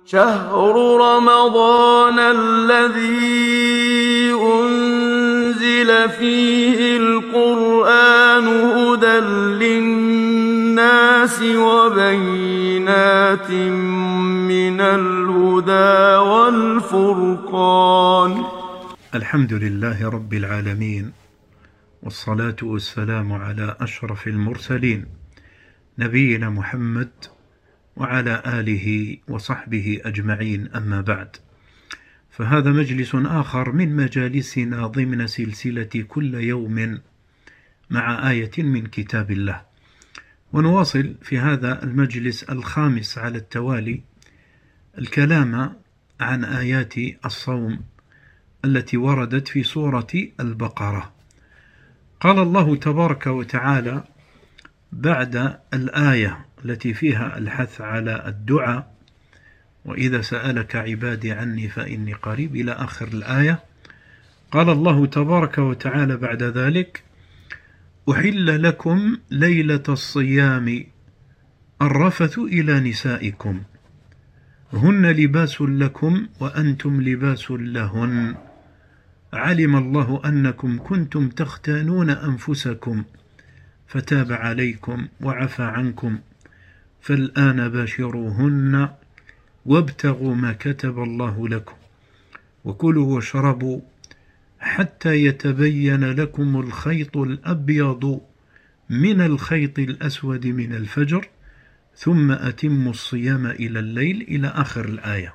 شهر رمضان الذي أنزل فيه القرآن هدى للناس وبينات من الهدى والفرقان. الحمد لله رب العالمين، والصلاة والسلام على أشرف المرسلين نبينا محمد وعلى آله وصحبه أجمعين، أما بعد، فهذا مجلس آخر من مجالسنا ضمن سلسلة كل يوم مع آية من كتاب الله. ونواصل في هذا المجلس الخامس على التوالي الكلام عن آيات الصوم التي وردت في سورة البقرة. قال الله تبارك وتعالى بعد الآية التي فيها الحث على الدعاء: وإذا سألك عبادي عني فإني قريب، إلى آخر الآية. قال الله تبارك وتعالى بعد ذلك: أحل لكم ليلة الصيام الرفث إلى نسائكم هن لباس لكم وأنتم لباس لهن علم الله أنكم كنتم تختانون أنفسكم فتاب عليكم وعفى عنكم فالآن باشروهن وابتغوا ما كتب الله لكم وكلوا واشربوا حتى يتبين لكم الخيط الأبيض من الخيط الأسود من الفجر ثم أتموا الصيام إلى الليل، إلى آخر الآية.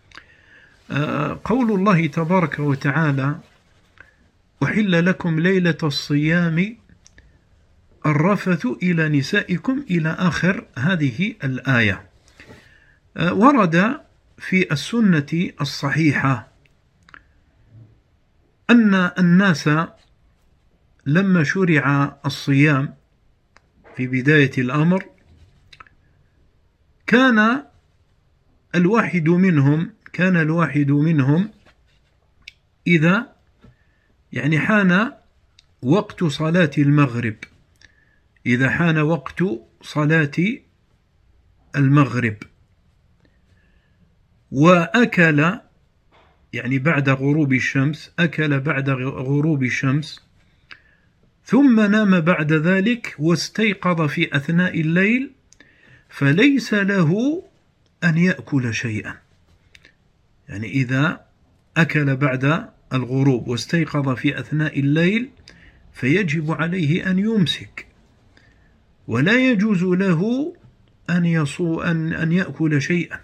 قول الله تبارك وتعالى: أحل لكم ليلة الصيام الرفث إلى نسائكم، إلى آخر هذه الآية. ورد في السنة الصحيحة أن الناس لما شرع الصيام في بداية الأمر كان الواحد منهم إذا حان وقت صلاة المغرب، إذا حان وقت صلاة المغرب وأكل بعد غروب الشمس، أكل بعد غروب الشمس ثم نام بعد ذلك واستيقظ في أثناء الليل، فليس له أن يأكل شيئا. إذا أكل بعد الغروب واستيقظ في أثناء الليل فيجب عليه أن يمسك، ولا يجوز له أن يأكل شيئا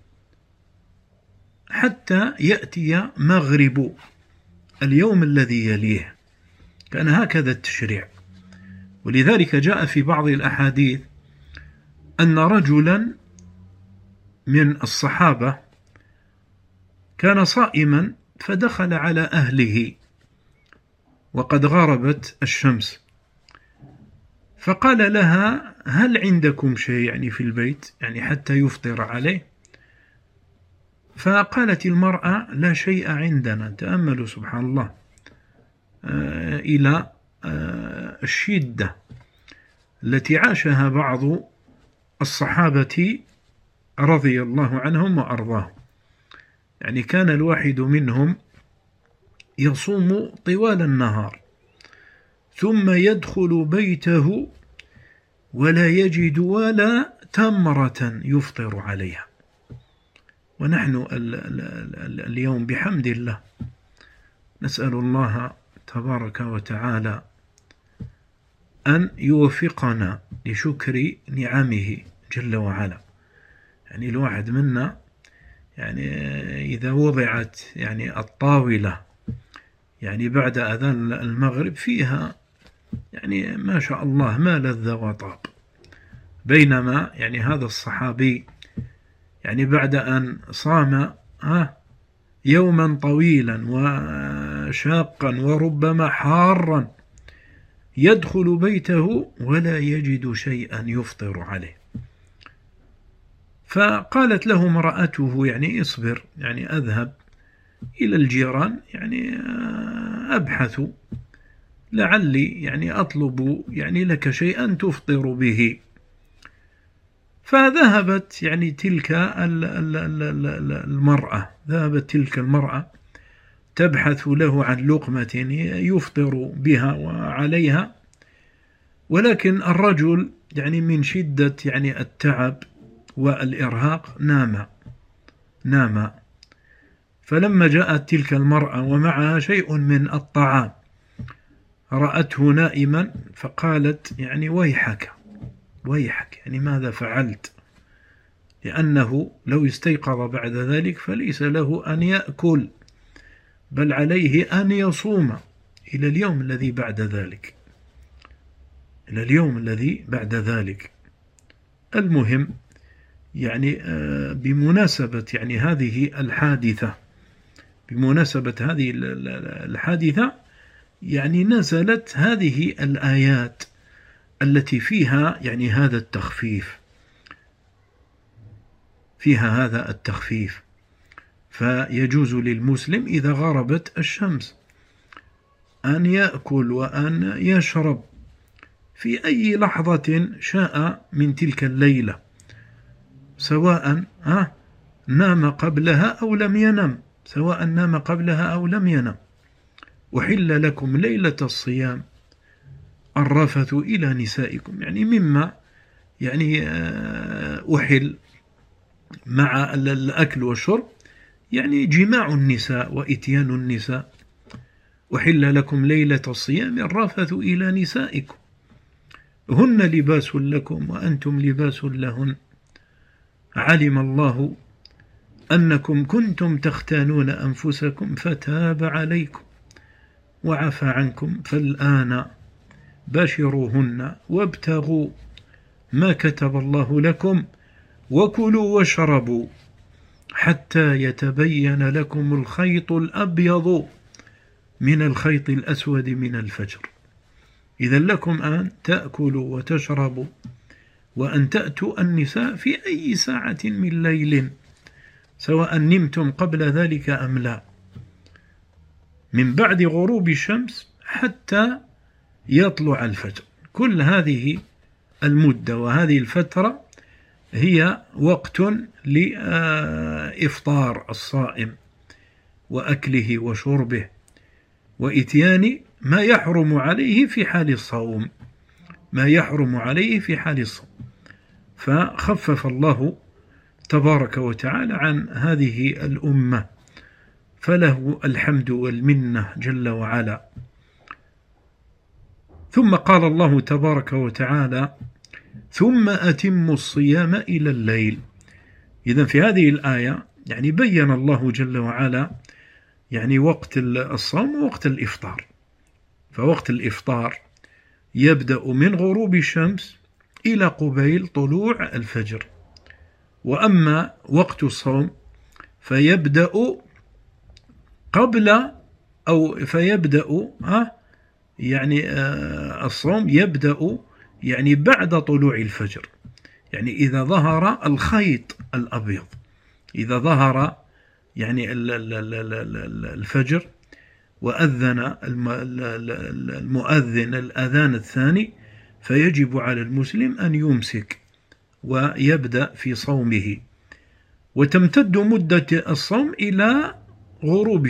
حتى يأتي مغرب اليوم الذي يليه. كان هكذا التشريع. ولذلك جاء في بعض الأحاديث أن رجلا من الصحابة كان صائما فدخل على أهله وقد غربت الشمس، فقال لها: هل عندكم شيء في البيت حتى يفطر عليه؟ فقالت المرأة: لا شيء عندنا. تأملوا سبحان الله إلى الشدة التي عاشها بعض الصحابة رضي الله عنهم وأرضاهم. كان الواحد منهم يصوم طوال النهار ثم يدخل بيته ولا يجد ولا تمرة يفطر عليها. ونحن اليوم بحمد الله نسأل الله تبارك وتعالى أن يوفقنا لشكر نعمه جل وعلا. الواحد منا إذا وضعت الطاولة بعد أذان المغرب فيها ما شاء الله ما لذ وطاب، بينما هذا الصحابي بعد أن صام يوما طويلا وشاقا وربما حارا يدخل بيته ولا يجد شيئا يفطر عليه. فقالت له امرأته: اصبر، أذهب إلى الجيران أبحث لعلي أطلب لك شيئا تفطر به. فذهبت يعني تلك المرأة، ذهبت تلك المرأة تبحث له عن لقمة يفطر بها وعليها، ولكن الرجل يعني من شدة يعني التعب والإرهاق نام. فلما جاءت تلك المرأة ومعها شيء من الطعام رأته نائما، فقالت يعني ويحك يعني ماذا فعلت؟ لأنه لو استيقظ بعد ذلك فليس له أن يأكل، بل عليه أن يصوم إلى اليوم الذي بعد ذلك. المهم يعني بمناسبة هذه الحادثة يعني نزلت هذه الآيات التي فيها يعني هذا التخفيف، فيجوز للمسلم إذا غربت الشمس أن يأكل وأن يشرب في أي لحظة شاء من تلك الليلة، سواء نام قبلها أو لم ينم. أحل لكم ليلة الصيام الرفث إلى نسائكم، يعني مما يعني أحل مع الأكل والشرب يعني جماع النساء وإتيان النساء. أحل لكم ليلة الصيام الرفث إلى نسائكم هن لباس لكم وأنتم لباس لهن، علم الله أنكم كنتم تختانون أنفسكم فتاب عليكم وعفى عنكم، فالآن باشروهن وابتغوا ما كتب الله لكم وكلوا واشربوا حتى يتبين لكم الخيط الأبيض من الخيط الأسود من الفجر. إذا لكم أن تأكلوا وتشربوا وأن تأتوا النساء في أي ساعة من ليل، سواء نمتم قبل ذلك أم لا، من بعد غروب الشمس حتى يطلع الفجر. كل هذه المدة وهذه الفترة هي وقت لإفطار الصائم وأكله وشربه وإتيان ما يحرم عليه في حال الصوم، فخفف الله تبارك وتعالى عن هذه الأمة، فله الحمد والمنة جل وعلا. ثم قال الله تبارك وتعالى ثم أتموا الصيام إلى الليل. إذن في هذه الآية يعني بين الله جل وعلا يعني وقت الصوم ووقت الإفطار. فوقت الإفطار يبدأ من غروب الشمس إلى قبيل طلوع الفجر، وأما وقت الصوم فيبدأ الصوم يبدأ يعني بعد طلوع الفجر، يعني إذا ظهر الخيط الأبيض، إذا ظهر يعني الفجر وأذن المؤذن الأذان الثاني، فيجب على المسلم أن يمسك ويبدأ في صومه، وتمتد مدة الصوم إلى غروب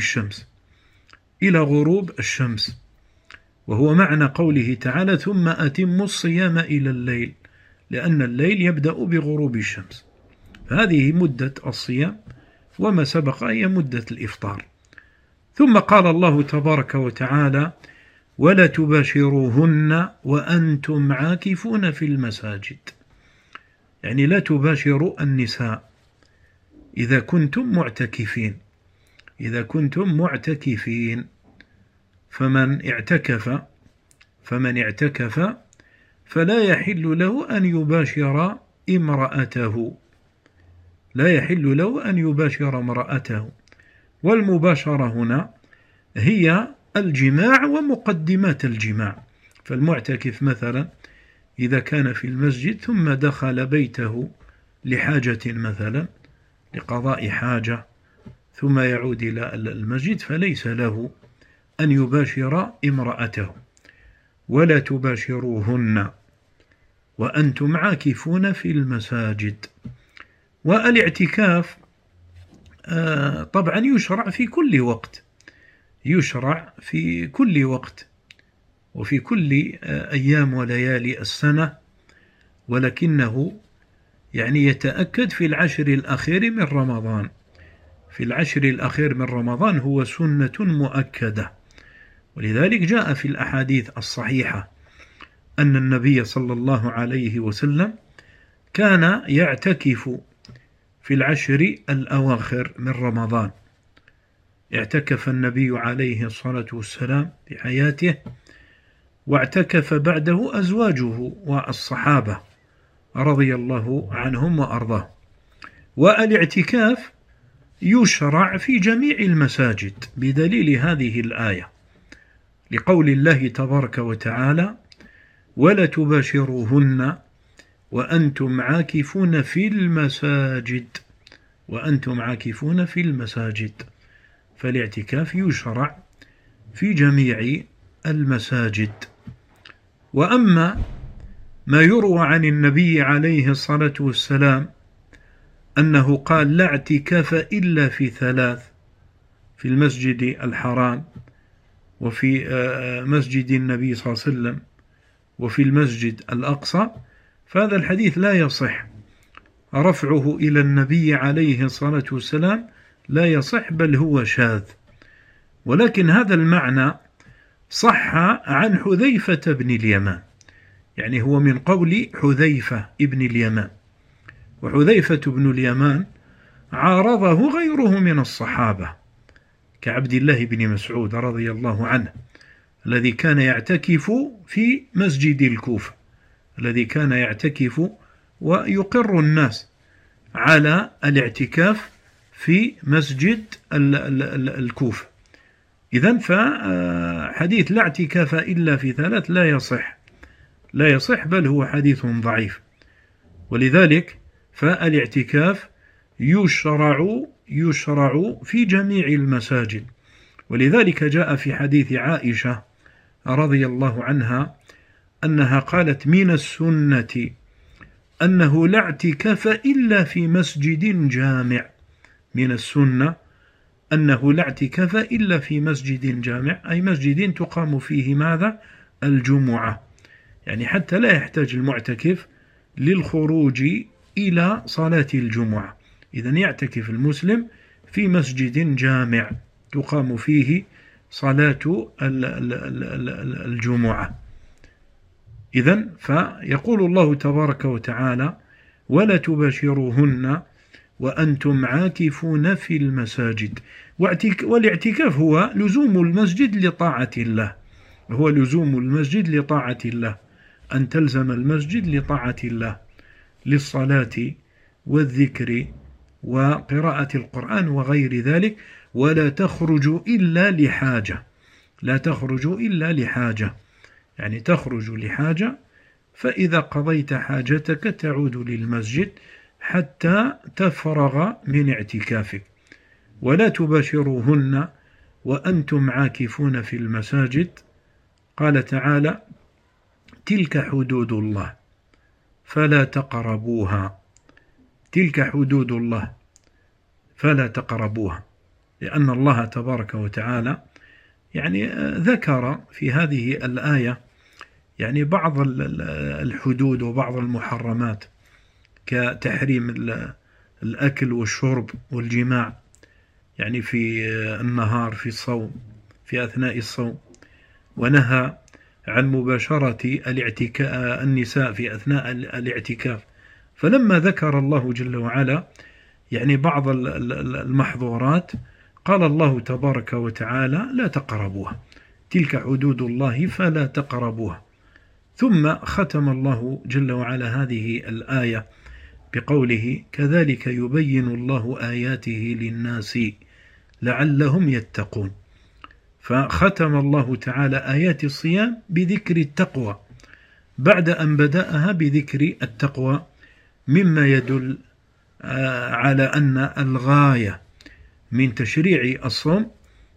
الشمس، وهو معنى قوله تعالى ثم أتموا الصيام إلى الليل، لأن الليل يبدأ بغروب الشمس. هذه مدة الصيام، وما سبق هي مدة الإفطار. ثم قال الله تبارك وتعالى ولا تباشروهن وأنتم عاكفون في المساجد، يعني لا تباشروا النساء إذا كنتم معتكفين. فمن اعتكف فلا يحل له أن يباشر امرأته، والمباشرة هنا هي الجماع ومقدمات الجماع. فالمعتكف مثلا إذا كان في المسجد ثم دخل بيته لحاجة مثلا لقضاء حاجة ثم يعود إلى المسجد فليس له أن يباشر امرأته. ولا تباشروهن وأنتم عاكفون في المساجد. والاعتكاف طبعا يشرع في كل وقت، يشرع في كل وقت وفي كل أيام وليالي السنة، ولكنه يعني يتأكد في العشر الأخير من رمضان. في العشر الأخير من رمضان هو سنة مؤكدة، ولذلك جاء في الأحاديث الصحيحة أن النبي صلى الله عليه وسلم كان يعتكف في العشر الأواخر من رمضان. اعتكف النبي عليه الصلاة والسلام في حياته، واعتكف بعده أزواجه والصحابة رضي الله عنهم وأرضاه. والاعتكاف يشرع في جميع المساجد بدليل هذه الآية، لقول الله تبارك وتعالى: ولا تباشروهن وأنتم عاكفون في المساجد، وأنتم عاكفون في المساجد. فالاعتكاف يشرع في جميع المساجد. وأما ما يروى عن النبي عليه الصلاة والسلام أنه قال: لا اعتكاف إلا في ثلاث، في المسجد الحرام، وفي مسجد النبي صلى الله عليه وسلم، وفي المسجد الأقصى، فهذا الحديث لا يصح، رفعه إلى النبي عليه الصلاة والسلام لا يصح، بل هو شاذ. ولكن هذا المعنى صح عن حذيفة بن اليمان، يعني هو من قول حذيفة ابن اليمان. وحذيفة بن اليمان عارضه غيره من الصحابة كعبد الله بن مسعود رضي الله عنه، الذي كان يعتكف في مسجد الكوفة، الذي كان يعتكف ويقر الناس على الاعتكاف في مسجد الكوفة. إذن فحديث لا اعتكاف إلا في ثلاث لا يصح، بل هو حديث ضعيف. ولذلك فالاعتكاف يشرع في جميع المساجد. ولذلك جاء في حديث عائشة رضي الله عنها أنها قالت: من السنة أنه لا اعتكاف إلا في مسجد جامع. من السنة أنه لا اعتكاف إلا في مسجد جامع، أي مسجد تقام فيه ماذا؟ الجمعة، يعني حتى لا يحتاج المعتكف للخروج إلى صلاة الجمعة. إذن يعتكف المسلم في مسجد جامع تقام فيه صلاة الجمعة. إذن فيقول الله تبارك وتعالى: ولا تباشروهن وأنتم عاكفون في المساجد. والاعتكاف هو لزوم المسجد لطاعة الله، هو لزوم المسجد لطاعة الله، أن تلزم المسجد لطاعة الله، للصلاة والذكر وقراءة القرآن وغير ذلك. ولا تخرج إلا لحاجة، لا تخرج إلا لحاجة، يعني تخرج لحاجة، فإذا قضيت حاجتك تعود للمسجد حتى تفرغ من اعتكافك. ولا تباشروهن وأنتم عاكفون في المساجد. قال تعالى: تلك حدود الله فلا تقربوها، تلك حدود الله فلا تقربوها، لأن الله تبارك وتعالى يعني ذكر في هذه الآية يعني بعض الحدود وبعض المحرمات، كتحريم الأكل والشرب والجماع يعني في النهار في الصوم، في أثناء الصوم، ونهى عن مباشرة النساء في أثناء الاعتكاف. فلما ذكر الله جل وعلا يعني بعض المحظورات قال الله تبارك وتعالى: لا تقربوها، تلك حدود الله فلا تقربوها. ثم ختم الله جل وعلا هذه الآية بقوله: كذلك يبين الله آياته للناس لعلهم يتقون. فختم الله تعالى آيات الصيام بذكر التقوى بعد أن بدأها بذكر التقوى، مما يدل على أن الغاية من تشريع الصوم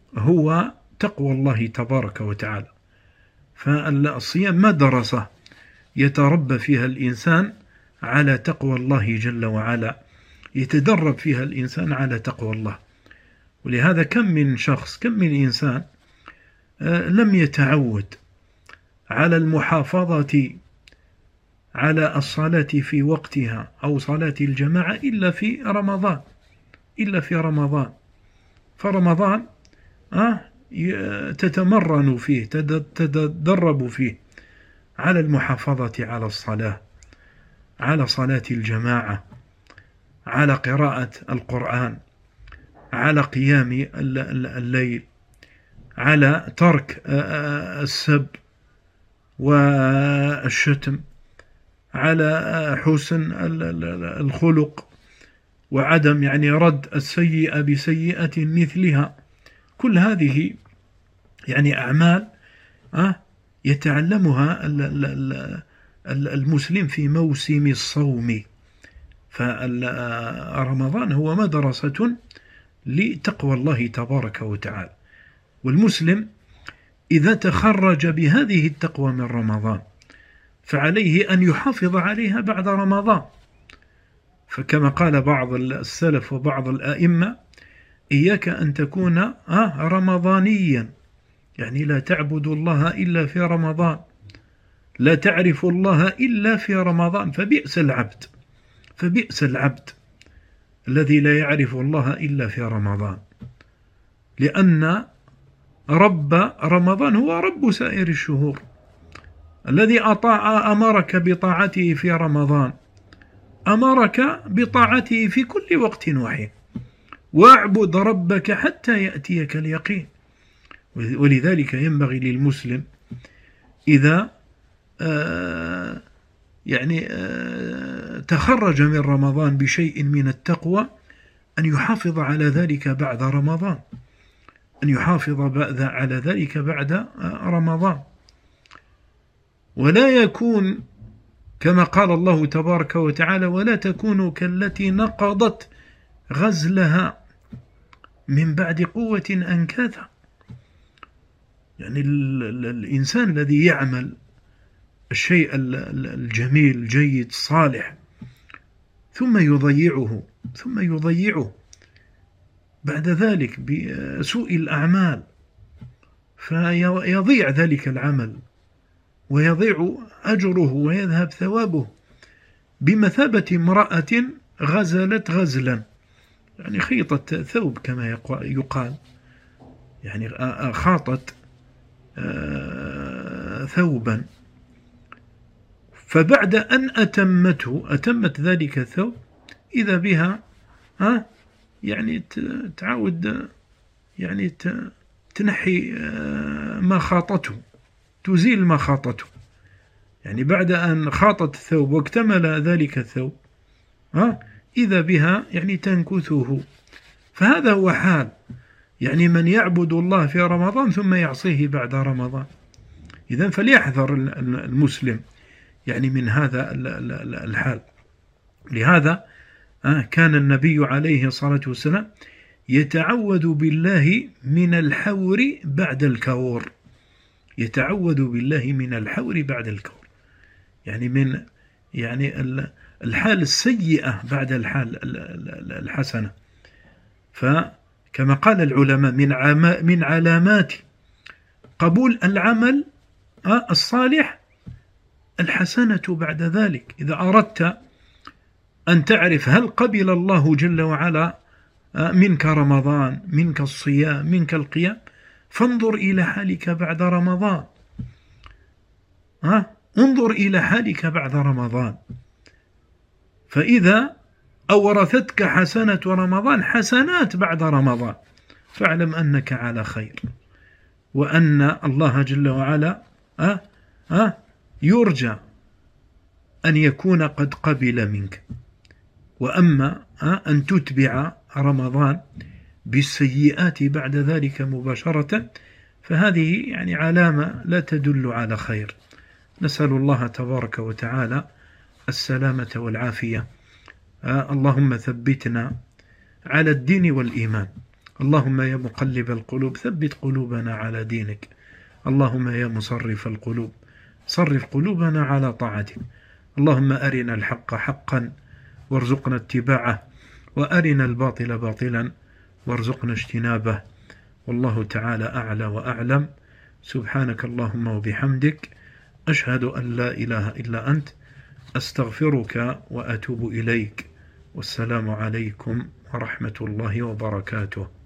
هو تقوى الله تبارك وتعالى. فالصيام مدرسة يتربى فيها الإنسان على تقوى الله جل وعلا، يتدرب فيها الإنسان على تقوى الله. ولهذا كم من شخص، كم من إنسان لم يتعود على المحافظة على الصلاة في وقتها أو صلاة الجماعة إلا في رمضان. فرمضان تتمرن فيه، تتدرب فيه على المحافظة على الصلاة، على صلاة الجماعة، على قراءة القرآن، على قيام الليل، على ترك السب والشتم، على حسن الخلق، وعدم رد السيئة بسيئة مثلها. كل هذه أعمال يتعلمها المسلم في موسم الصوم. فرمضان هو مدرسة لتقوى الله تبارك وتعالى. والمسلم إذا تخرج بهذه التقوى من رمضان فعليه أن يحافظ عليها بعد رمضان. فكما قال بعض السلف وبعض الآئمة: إياك أن تكون رمضانيا، لا تعبد الله إلا في رمضان، لا تعرف الله إلا في رمضان. فبئس العبد الذي لا يعرف الله إلا في رمضان، لأن رب رمضان هو رب سائر الشهور. الذي أمرك بطاعته في رمضان أمرك بطاعته في كل وقت وحين. واعبد ربك حتى يأتيك اليقين. ولذلك ينبغي للمسلم إذا تخرج من رمضان بشيء من التقوى أن يحافظ على ذلك بعد رمضان، ولا يكون كما قال الله تبارك وتعالى: ولا تكونوا كالتي نقضت غزلها من بعد قوة أنكاثا. الإنسان الذي يعمل الشيء الجميل الجيد الصالح ثم يضيعه بعد ذلك بسوء الأعمال، فيضيع ذلك العمل ويضيع أجره ويذهب ثوابه بمثابة امرأة غزلت غزلا، خيطت ثوب كما يقال، خاطت ثوبا، فبعد أن أتمت ذلك الثوب إذا بها تعود تنحي ما خاطته، تزيل ما خاطته. بعد أن خاطت الثوب واكتمل ذلك الثوب إذا بها تنكثه. فهذا هو حال من يعبد الله في رمضان ثم يعصيه بعد رمضان. إذن فليحذر المسلم من هذا الحال. لهذا كان النبي عليه الصلاة والسلام يتعوذ بالله من الحور بعد الكور، من الحال السيئة بعد الحال الحسنة. فكما قال العلماء: من علامات قبول العمل الصالح الحسنة بعد ذلك. إذا أردت أن تعرف هل قبل الله جل وعلا منك رمضان، منك الصيام، منك القيام، فانظر إلى حالك بعد رمضان. انظر إلى حالك بعد رمضان، فإذا أورثتك حسنة رمضان حسنات بعد رمضان فاعلم أنك على خير، وأن الله جل وعلا يرجى أن يكون قد قبل منك. وأما أن تتبع رمضان بالسيئات بعد ذلك مباشرة فهذه علامة لا تدل على خير. نسأل الله تبارك وتعالى السلامة والعافية. اللهم ثبتنا على الدين والإيمان. اللهم يا مقلب القلوب ثبت قلوبنا على دينك. اللهم يا مصرف القلوب صرف قلوبنا على طاعتك. اللهم أرنا الحق حقا وارزقنا اتباعه، وأرنا الباطل باطلا وارزقنا اجتنابه. والله تعالى أعلى وأعلم. سبحانك اللهم وبحمدك، أشهد أن لا إله إلا أنت، أستغفرك وأتوب إليك. والسلام عليكم ورحمة الله وبركاته.